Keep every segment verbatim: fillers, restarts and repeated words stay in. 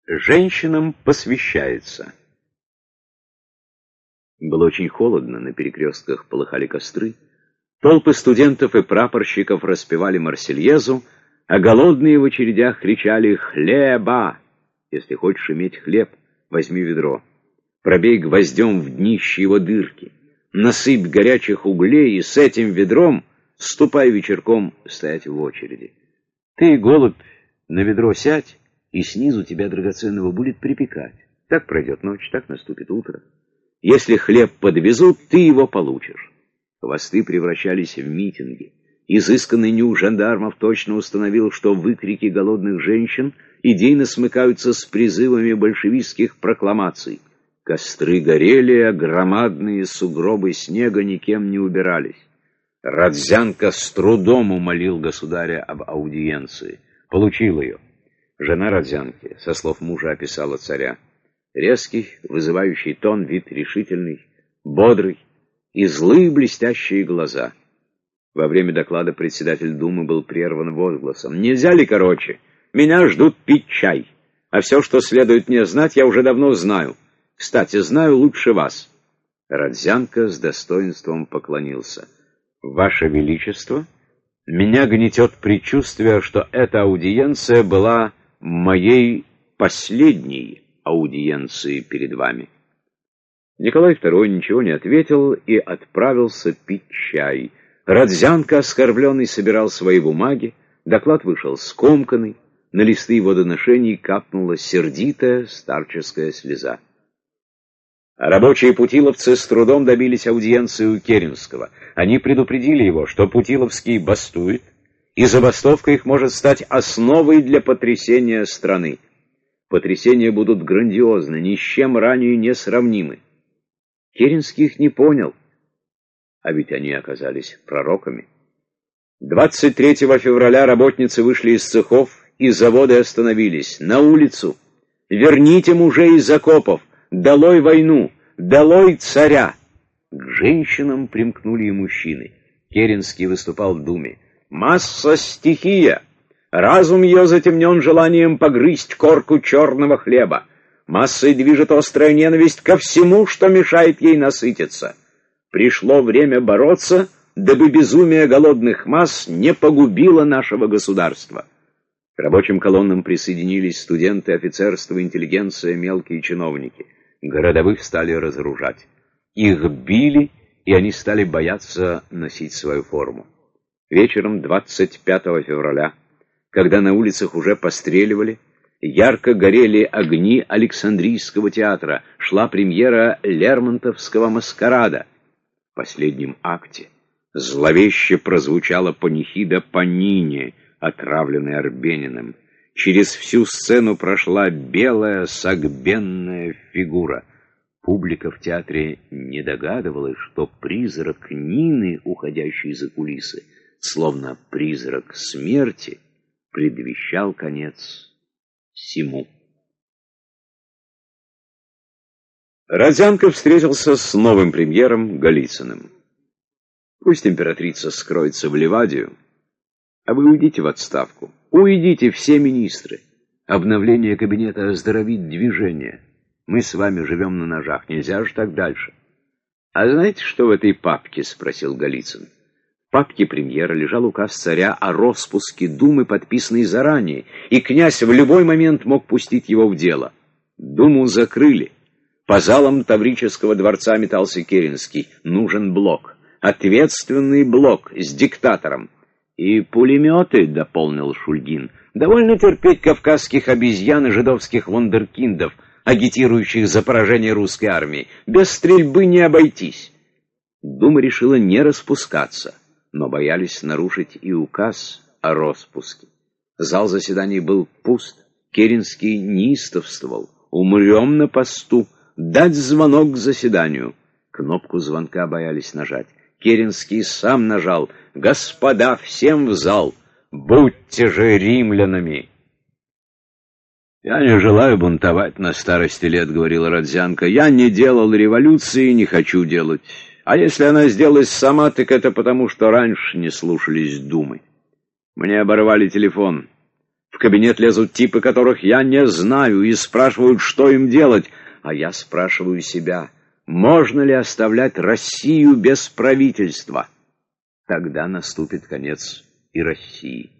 Женщинам посвящается. Было очень холодно, на перекрестках полыхали костры, толпы студентов и прапорщиков распевали Марсельезу, а голодные в очередях кричали «Хлеба!». Если хочешь иметь хлеб, возьми ведро, пробей гвоздем в днище его дырки, насыпь горячих углей и с этим ведром ступай вечерком стоять в очереди. Ты, голубь, на ведро сядь, и снизу тебя драгоценного будет припекать. Так пройдет ночь, так наступит утро. Если хлеб подвезут, ты его получишь. Хвосты превращались в митинги. Изысканный нюх жандармов точно установил, что выкрики голодных женщин идейно смыкаются с призывами большевистских прокламаций. Костры горели, а громадные сугробы снега никем не убирались. Родзянко с трудом умолил государя об аудиенции. Получил ее. Жена Родзянки, со слов мужа, описала царя. Резкий, вызывающий тон, вид решительный, бодрый и злые блестящие глаза. Во время доклада председатель Думы был прерван возгласом: «Нельзя ли короче? Меня ждут пить чай. А все, что следует мне знать, я уже давно знаю. Кстати, знаю лучше вас». Родзянко с достоинством поклонился. «Ваше Величество, меня гнетет предчувствие, что эта аудиенция была моей последней аудиенцией перед вами». Николай второй ничего не ответил и отправился пить чай. Родзянко, оскорбленный, собирал свои бумаги. Доклад вышел скомканный. На листы его доношений капнула сердитая старческая слеза. Рабочие путиловцы с трудом добились аудиенции у Керенского. Они предупредили его, что Путиловский бастует, и забастовка их может стать основой для потрясения страны. Потрясения будут грандиозны, ни с чем ранее не сравнимы. Керенский их не понял, а ведь они оказались пророками. двадцать третьего февраля работницы вышли из цехов, и заводы остановились. На улицу! Верните мужей из окопов! Долой войну! Долой царя! К женщинам примкнули и мужчины. Керенский выступал в Думе. «Масса — стихия! Разум ее затемнен желанием погрызть корку черного хлеба. Массой движет острая ненависть ко всему, что мешает ей насытиться. Пришло время бороться, дабы безумие голодных масс не погубило нашего государства». К рабочим колоннам присоединились студенты, офицерство, интеллигенция, мелкие чиновники. Городовых стали разоружать. Их били, и они стали бояться носить свою форму. Вечером двадцать пятого февраля, когда на улицах уже постреливали, ярко горели огни Александрийского театра, шла премьера Лермонтовского маскарада. В последнем акте зловеще прозвучала панихида Панини, отравленная Арбениным. Через всю сцену прошла белая согбенная фигура. Публика в театре не догадывалась, что призрак Нины, уходящий за кулисы, словно призрак смерти, предвещал конец всему. Родзянко встретился с новым премьером Голицыным. «Пусть императрица скроется в Ливадию, а вы уйдите в отставку. Уйдите все министры. Обновление кабинета оздоровит движение. Мы с вами живем на ножах. Нельзя же так дальше». «А знаете, что в этой папке?» — спросил Голицын. В папке премьера лежал указ царя о роспуске Думы, подписанный заранее, и князь в любой момент мог пустить его в дело. Думу закрыли. По залам Таврического дворца метался Керенский. Нужен блок. Ответственный блок с диктатором. «И пулеметы», — дополнил Шульгин. «Довольно терпеть кавказских обезьян и жидовских вундеркиндов, агитирующих за поражение русской армии. Без стрельбы не обойтись». Дума решила не распускаться, но боялись нарушить и указ о распуске. Зал заседаний был пуст. Керенский неистовствовал. «Умрем на посту. Дать звонок к заседанию». Кнопку звонка боялись нажать. Керенский сам нажал. «Господа, всем в зал! Будьте же римлянами!» «Я не желаю бунтовать на старости лет», — говорила Родзянко. «Я не делал революции и не хочу делать. А если она сделалась сама, так это потому, что раньше не слушались Думы. Мне оборвали телефон. В кабинет лезут типы, которых я не знаю, и спрашивают, что им делать. А я спрашиваю себя, можно ли оставлять Россию без правительства? Тогда наступит конец и России.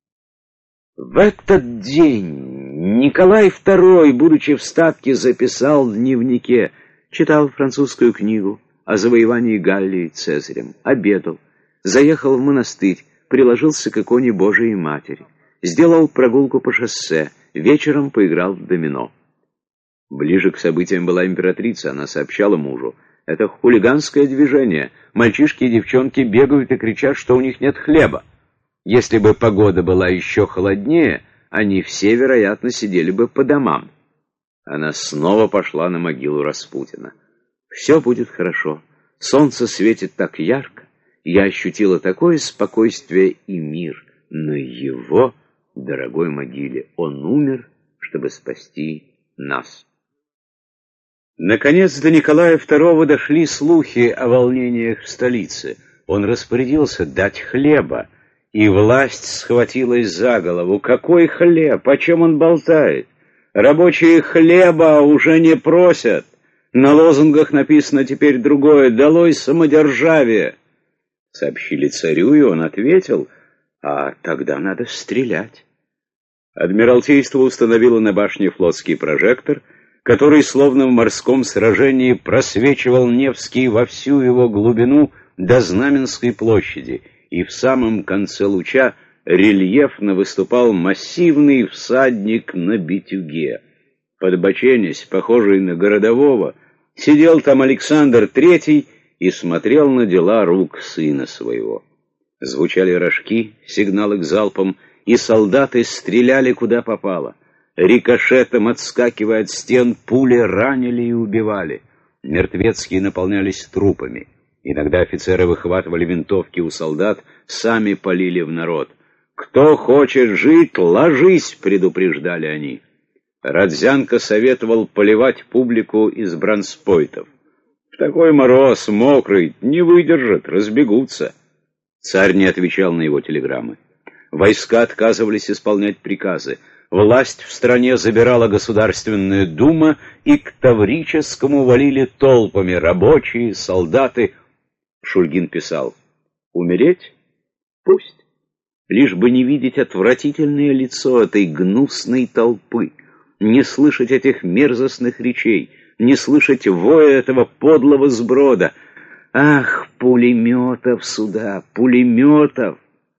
В этот день Николай второй, будучи в Статке, записал в дневнике, читал французскую книгу о завоевании Галлии Цезарем, обедал, заехал в монастырь, приложился к иконе Божией Матери, сделал прогулку по шоссе, вечером поиграл в домино. Ближе к событиям была императрица, она сообщала мужу: это хулиганское движение, мальчишки и девчонки бегают и кричат, что у них нет хлеба. Если бы погода была еще холоднее, они все, вероятно, сидели бы по домам. Она снова пошла на могилу Распутина. Все будет хорошо, солнце светит так ярко, я ощутила такое спокойствие и мир на его дорогой могиле. Он умер, чтобы спасти нас. Наконец до Николая второго дошли слухи о волнениях в столице. Он распорядился дать хлеба, и власть схватилась за голову. Какой хлеб? О чем он болтает? Рабочие хлеба уже не просят. На лозунгах написано теперь другое: «Долой самодержавие». Сообщили царю, и он ответил: а тогда надо стрелять. Адмиралтейство установило на башне флотский прожектор, который, словно в морском сражении, просвечивал Невский во всю его глубину до Знаменской площади, и в самом конце луча рельефно выступал массивный всадник на битюге. Подбоченясь, похожий на городового, сидел там Александр Третий и смотрел на дела рук сына своего. Звучали рожки, сигналы к залпам, и солдаты стреляли куда попало. Рикошетом, отскакивая от стен, пули ранили и убивали. Мертвецкие наполнялись трупами. Иногда офицеры выхватывали винтовки у солдат, сами палили в народ. «Кто хочет жить, ложись!» — предупреждали они. Родзянко советовал поливать публику из бронспойтов. «В такой мороз, мокрый, не выдержат, разбегутся». Царь не отвечал на его телеграммы. Войска отказывались исполнять приказы. Власть в стране забирала Государственная Дума, и к Таврическому валили толпами рабочие, солдаты. Шульгин писал: «Умереть? Пусть. Лишь бы не видеть отвратительное лицо этой гнусной толпы, не слышать этих мерзостных речей, не слышать воя этого подлого сброда. Ах, пулеметов сюда, пулеметов!»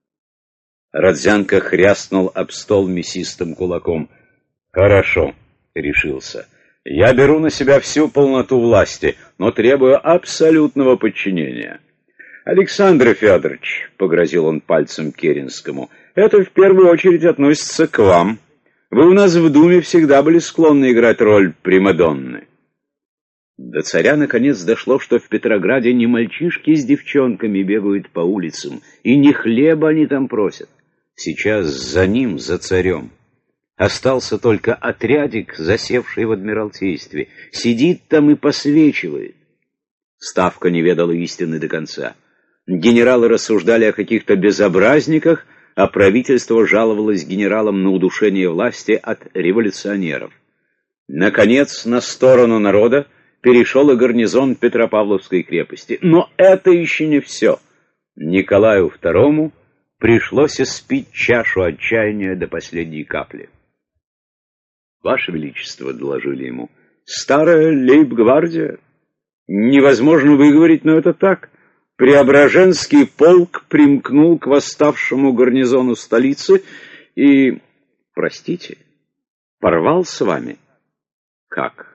Родзянко хряснул об стол мясистым кулаком. «Хорошо», — решился. «Я беру на себя всю полноту власти, но требую абсолютного подчинения». «Александр Федорович», — погрозил он пальцем Керенскому, — «это в первую очередь относится к вам. Вы у нас в Думе всегда были склонны играть роль примадонны». До царя наконец дошло, что в Петрограде не мальчишки с девчонками бегают по улицам, и не хлеба они там просят. Сейчас за ним, за царем. Остался только отрядик, засевший в Адмиралтействе. Сидит там и посвечивает. Ставка не ведала истины до конца. Генералы рассуждали о каких-то безобразниках, а правительство жаловалось генералам на удушение власти от революционеров. Наконец, на сторону народа перешел и гарнизон Петропавловской крепости. Но это еще не все. Николаю второму пришлось испить чашу отчаяния до последней капли. «Ваше Величество», — доложили ему, — «старая лейб-гвардия. Невозможно выговорить, но это так. Преображенский полк примкнул к восставшему гарнизону столицы и, простите, порвал с вами». «Как?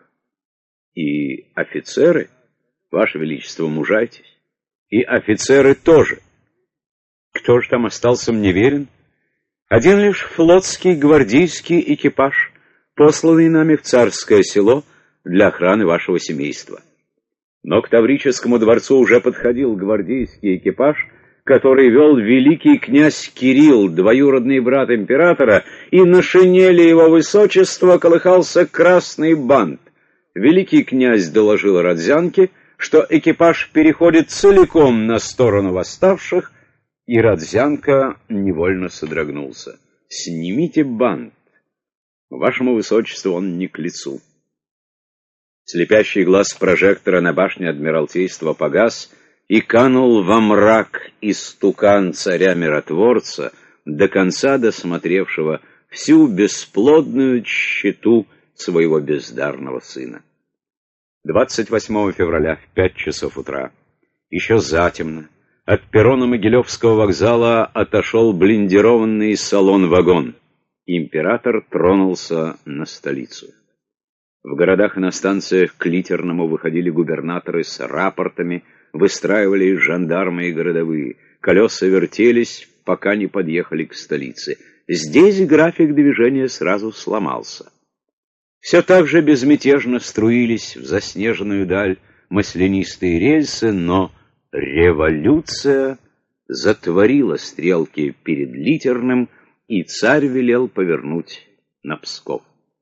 И офицеры? Ваше Величество, мужайтесь. И офицеры тоже. Кто же там остался мне верен? Один лишь флотский гвардейский экипаж, посланный нами в Царское Село для охраны вашего семейства». Но к Таврическому дворцу уже подходил гвардейский экипаж, который вел великий князь Кирилл, двоюродный брат императора, и на шинели его высочества колыхался красный бант. Великий князь доложил Родзянке, что экипаж переходит целиком на сторону восставших, и Родзянко невольно содрогнулся. Снимите бант. Вашему высочеству он не к лицу». Слепящий глаз прожектора на башне Адмиралтейства погас, и канул во мрак истукан царя-миротворца, до конца досмотревшего всю бесплодную тщету своего бездарного сына. двадцать восьмого февраля в пять часов утра, еще затемно, от перрона Могилевского вокзала отошел блиндированный салон-вагон. Император тронулся на столицу. В городах и на станциях к Литерному выходили губернаторы с рапортами, выстраивались жандармы и городовые. Колеса вертелись, пока не подъехали к столице. Здесь график движения сразу сломался. Все так же безмятежно струились в заснеженную даль маслянистые рельсы, но революция затворила стрелки перед Литерным, и царь велел повернуть на Псков.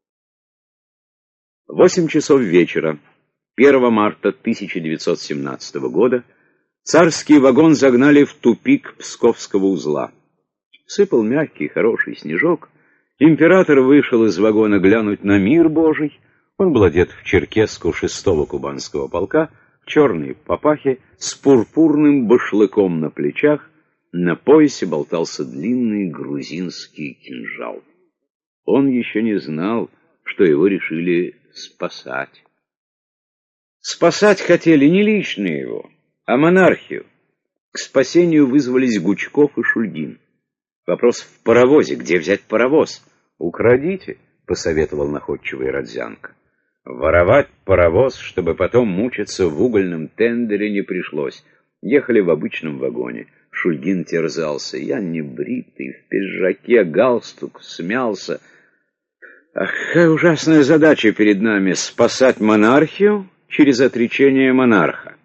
Восемь часов вечера, первого марта тысяча девятьсот семнадцатого года, царский вагон загнали в тупик Псковского узла. Сыпал мягкий, хороший снежок. Император вышел из вагона глянуть на мир Божий. Он был одет в черкеску шестого кубанского полка, в черной папахе, с пурпурным башлыком на плечах. На поясе болтался длинный грузинский кинжал. Он еще не знал, что его решили спасать. Спасать хотели не лично его, а монархию. К спасению вызвались Гучков и Шульгин. Вопрос в паровозе. Где взять паровоз? «Украдите», — посоветовал находчивый Родзянко. Воровать паровоз, чтобы потом мучиться в угольном тендере, не пришлось. Ехали в обычном вагоне. Шульгин терзался. Я не бритый, в пиджаке, галстук смялся. Ах, какая ужасная задача перед нами — спасать монархию через отречение монарха.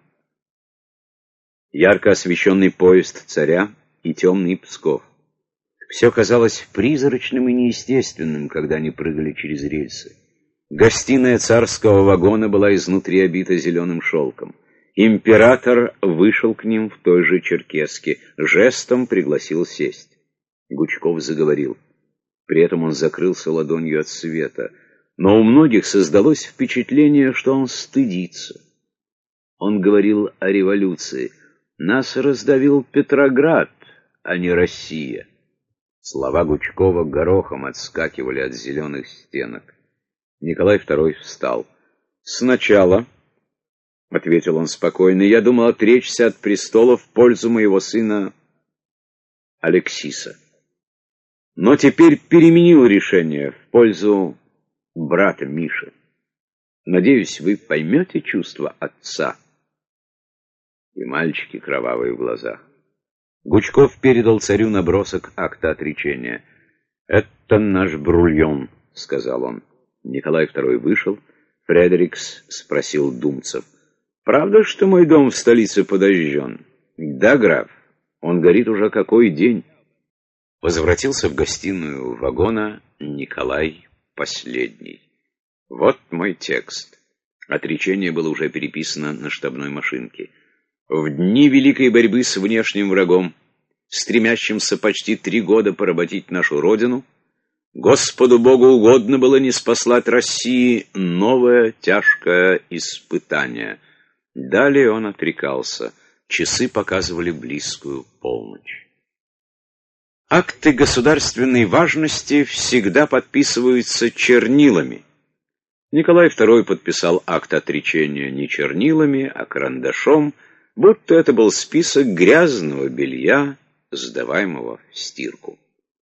Ярко освещенный поезд царя и темный Псков. Все казалось призрачным и неестественным, когда они прыгали через рельсы. Гостиная царского вагона была изнутри обита зеленым шелком. Император вышел к ним в той же черкеске, жестом пригласил сесть. Гучков заговорил. При этом он закрылся ладонью от света. Но у многих создалось впечатление, что он стыдится. Он говорил о революции. «Нас раздавил Петроград, а не Россия». Слова Гучкова горохом отскакивали от зеленых стенок. Николай второй встал. «Сначала, — ответил он спокойно, — я думал отречься от престола в пользу моего сына Алексиса. Но теперь переменил решение в пользу брата Миши. Надеюсь, вы поймете чувства отца». И мальчики кровавые в глазах. Гучков передал царю набросок акта отречения. «Это наш брульон», — сказал он. Николай второй вышел. Фредерикс спросил Думцев. «Правда, что мой дом в столице подожжен?» «Да, граф. Он горит уже какой день». Возвратился в гостиную вагона Николай последний. «Вот мой текст». Отречение было уже переписано на штабной машинке. В дни великой борьбы с внешним врагом, стремящимся почти три года поработить нашу родину, Господу Богу угодно было не спаслать России новое тяжкое испытание. Далее он отрекался. Часы показывали близкую полночь. Акты государственной важности всегда подписываются чернилами. Николай второй подписал акт отречения не чернилами, а карандашом, будто это был список грязного белья, сдаваемого в стирку.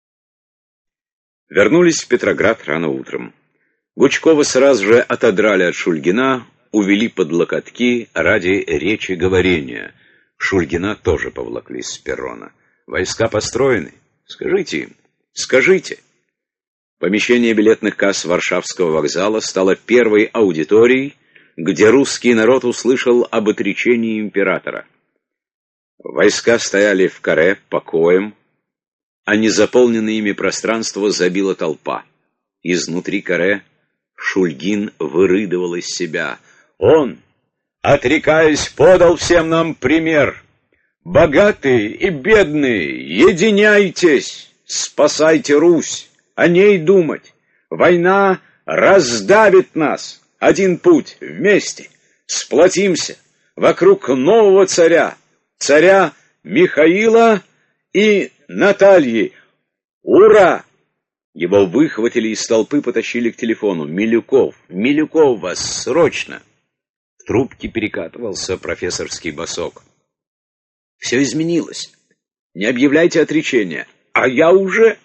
Вернулись в Петроград рано утром. Гучкова сразу же отодрали от Шульгина, увели под локотки ради речи говорения. Шульгина тоже повлакли с перрона. «Войска построены? Скажите им, скажите». Помещение билетных касс Варшавского вокзала стало первой аудиторией, где русский народ услышал об отречении императора. Войска стояли в каре, покоем, а незаполненное ими пространство забила толпа. Изнутри каре Шульгин вырыдывал из себя. Он, отрекаясь, подал всем нам пример. Богатые и бедные, единяйтесь, Спасайте Русь, о ней думать. Война раздавит нас. Один путь — вместе. Сплотимся вокруг нового царя, царя Михаила и Натальи. Ура!» Его выхватили из толпы, потащили к телефону. «Милюков! Милюков вас! Срочно!» В трубке перекатывался профессорский басок. «Все изменилось. Не объявляйте отречения. А я уже...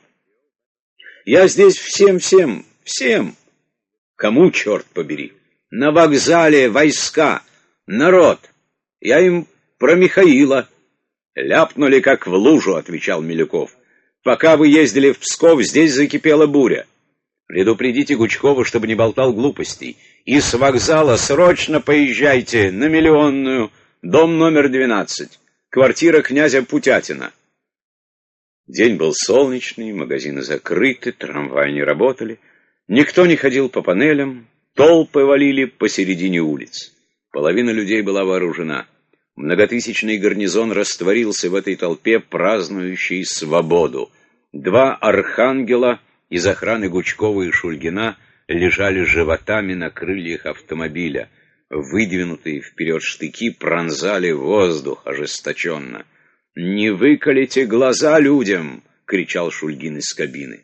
Я здесь всем-всем, всем. Кому, черт побери? На вокзале войска, народ. Я им про Михаила». «Ляпнули, как в лужу», — отвечал Милюков. «Пока вы ездили в Псков, здесь закипела буря. Предупредите Гучкова, чтобы не болтал глупостей. И с вокзала срочно поезжайте на Миллионную, дом номер двенадцать, квартира князя Путятина». День был солнечный, магазины закрыты, трамваи не работали. Никто не ходил по панелям, толпы валили посередине улиц. Половина людей была вооружена. Многотысячный гарнизон растворился в этой толпе, празднующей свободу. Два архангела из охраны Гучкова и Шульгина лежали животами на крыльях автомобиля. Выдвинутые вперед штыки пронзали воздух ожесточенно. «Не выколите глаза людям!» — кричал Шульгин из кабины.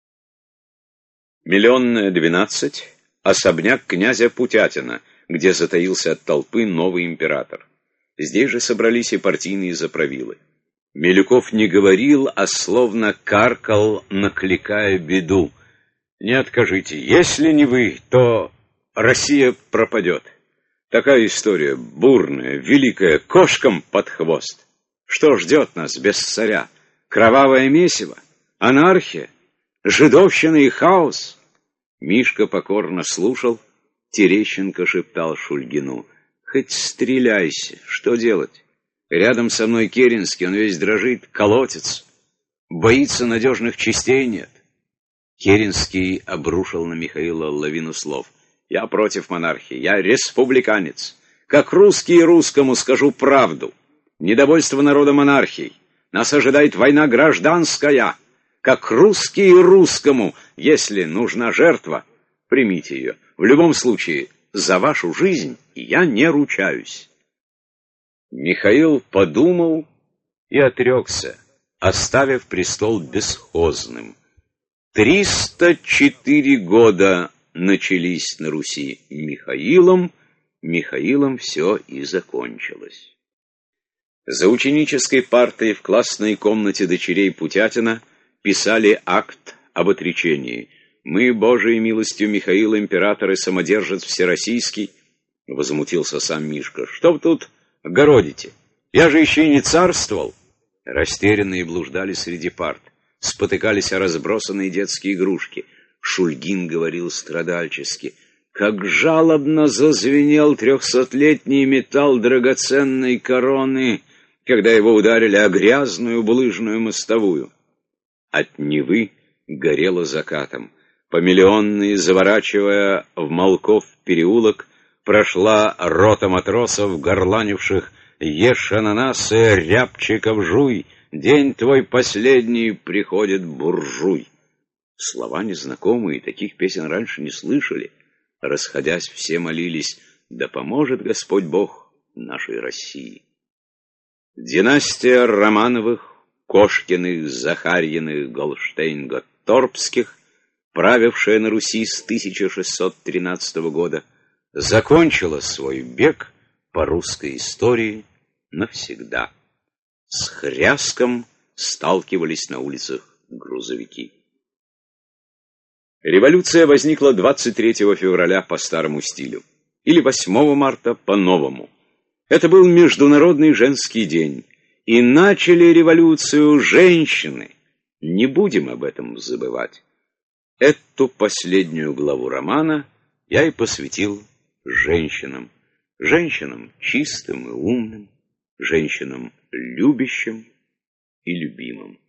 Миллионная, двенадцать, особняк князя Путятина, где затаился от толпы новый император. Здесь же собрались и партийные заправилы. Милюков не говорил, а словно каркал, накликая беду. «Не откажите, если не вы, то Россия пропадет. Такая история бурная, великая, кошкам под хвост. Что ждет нас без царя? Кровавое месиво? Анархия? Жидовщина и хаос?» Мишка покорно слушал, Терещенко шептал Шульгину: «Хоть стреляйся, что делать? Рядом со мной Керенский, он весь дрожит, колотится. Боится, надежных частей нет». Керенский обрушил на Михаила лавину слов. «Я против монархии, я республиканец. Как русский русскому скажу правду. Недовольство народа монархией. Нас ожидает война гражданская. Как русский русскому, если нужна жертва, примите ее. В любом случае, за вашу жизнь я не ручаюсь». Михаил подумал и отрекся, оставив престол бесхозным. Триста четыре года начались на Руси Михаилом, Михаилом все и закончилось. За ученической партой в классной комнате дочерей Путятина писали акт об отречении. «Мы, Божией милостью Михаила, император и самодержец всероссийский», — возмутился сам Мишка. «Что вы тут городите? Я же еще и не царствовал». Растерянные блуждали среди парт, спотыкались о разбросанные детские игрушки. Шульгин говорил страдальчески: «Как жалобно зазвенел трехсотлетний металл драгоценной короны, когда его ударили о грязную булыжную мостовую». От Невы горело закатом. По Миллионной, заворачивая в Малков переулок, прошла рота матросов, горланивших: «Ешь ананасы, рябчиков жуй, день твой последний, приходит буржуй». Слова незнакомые, таких песен раньше не слышали. Расходясь, все молились: «Да поможет Господь Бог нашей России». Династия Романовых, Кошкиных, Захарьиных, Голштейн-Готторпских, правившая на Руси с тысяча шестьсот тринадцатого года, закончила свой бег по русской истории навсегда. С хряском сталкивались на улицах грузовики. Революция возникла двадцать третьего февраля по старому стилю, или восьмого марта по новому. Это был Международный женский день, и начали революцию женщины. Не будем об этом забывать. Эту последнюю главу романа я и посвятил женщинам. Женщинам чистым и умным, женщинам любящим и любимым.